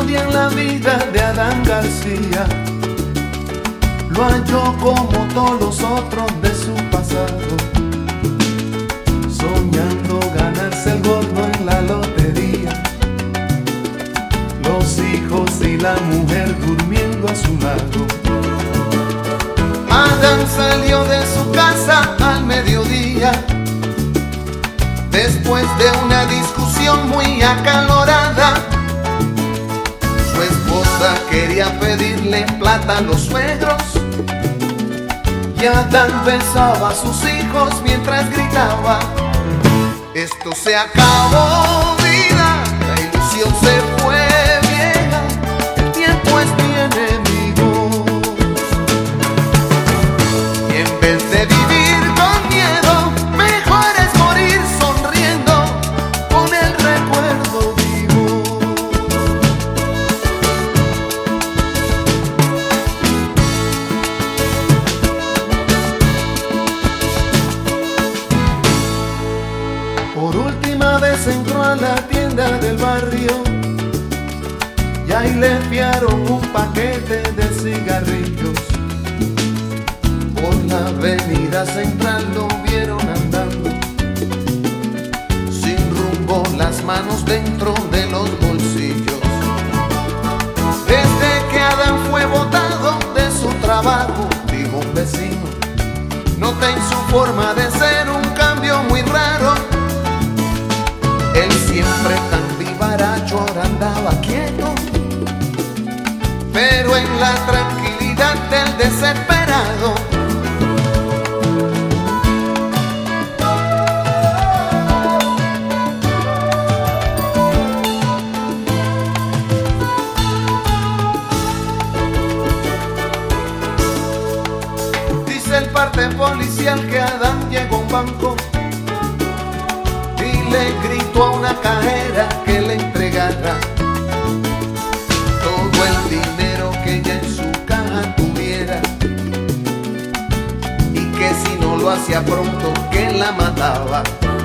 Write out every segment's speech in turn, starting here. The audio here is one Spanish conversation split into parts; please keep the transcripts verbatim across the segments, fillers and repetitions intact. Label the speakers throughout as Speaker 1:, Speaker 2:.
Speaker 1: estudian la vida de Adán García, lo halló como todos los otros de su pasado, soñando ganarse el gordo en la lotería, los hijos y la mujer durmiendo a su lado. Adán salió de su casa al mediodía, después de una discusión muy acalorada. Su esposa quería pedirle plata a los suegros y Adán besaba a sus hijos mientras gritaba: esto se acabó, vida, la ilusión se fue vieja, el tiempo es mi enemigo. Y en vez de vivir con miedo, mejor es morir sonriendo con el recuerdo vivo. Por última vez entró a la tienda del barrio y ahí le enviaron un paquete de cigarrillos. Por la avenida central lo vieron andando, sin rumbo, las manos dentro de los bolsillos. Desde que Adán fue botado de su trabajo, dijo un vecino, noté en su forma de ser un cambio muy raro. Él siempre tan vivaracho ahora andaba quieto, pero en la tranquilidad del desesperado. Dice el parte policial que Adán llegó a un banco y le gritó a una cajera que le entregara todo el dinero que ella en su caja tuviera, y que si no lo hacía pronto que la mataba.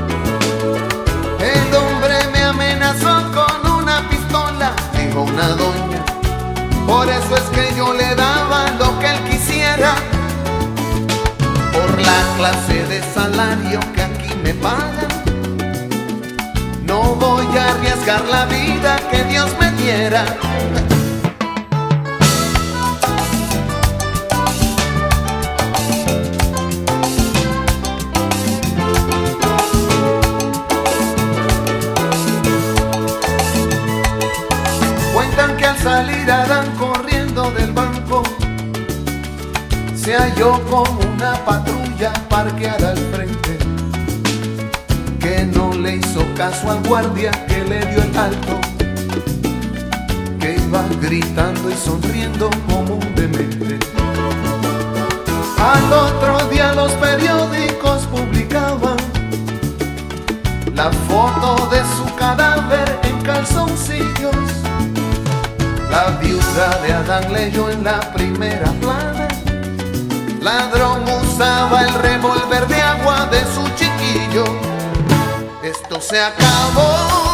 Speaker 1: El hombre me amenazó con una pistola, dijo una doña, por eso es que yo le daba lo que él quisiera. Por la clase de salario que aquí me pagan, no voy a arriesgar la vida que Dios me diera. Cuentan que al salir Adán corriendo del banco, se halló con una patrulla parqueada al frente, que no le hizo caso al guardia que le dio el alto, que iba gritando y sonriendo como un demente. Al otro día los periódicos publicaban la foto de su cadáver en calzoncillos. La viuda de Adán leyó en la primera plana: ladrón usaba el revólver de agua de su chiquillo. Esto se acabó.